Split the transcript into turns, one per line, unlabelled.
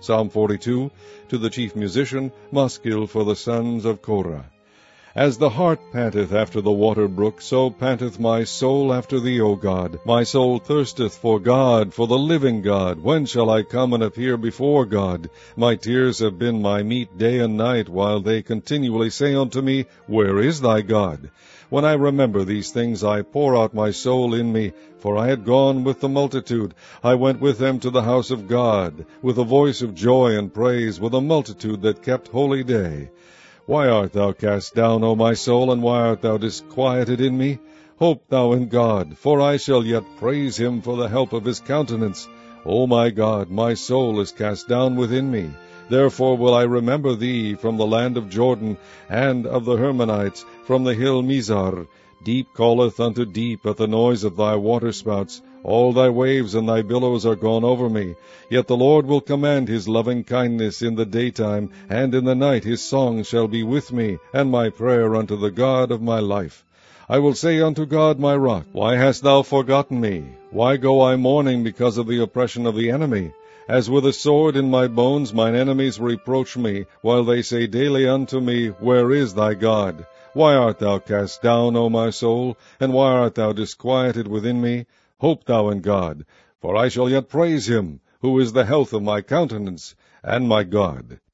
Psalm 42, to the chief musician, Maskil for the sons of Korah. As the hart panteth after the water brook, so panteth my soul after thee, O God. My soul thirsteth for God, for the living God. When shall I come and appear before God? My tears have been my meat day and night, while they continually say unto me, Where is thy God? When I remember these things, I pour out my soul in me, for I had gone with the multitude. I went with them to the house of God, with a voice of joy and praise, with a multitude that kept holy day. Why art thou cast down, O my soul, and why art thou disquieted in me? Hope thou in God, for I shall yet praise him for the help of his countenance. O my God, my soul is cast down within me. Therefore will I remember thee from the land of Jordan, and of the Hermonites, from the hill Mizar. Deep calleth unto deep at the noise of thy waterspouts. All thy waves and thy billows are gone over me. Yet the Lord will command his loving kindness in the daytime, and in the night his song shall be with me, and my prayer unto the God of my life. I will say unto God my rock, Why hast thou forgotten me? Why go I mourning because of the oppression of the enemy? As with a sword in my bones mine enemies reproach me, while they say daily unto me, Where is thy God? Why art thou cast down, O my soul? And why art thou disquieted within me? Hope thou in God, for I shall yet praise him, who is the health of my countenance, and my God.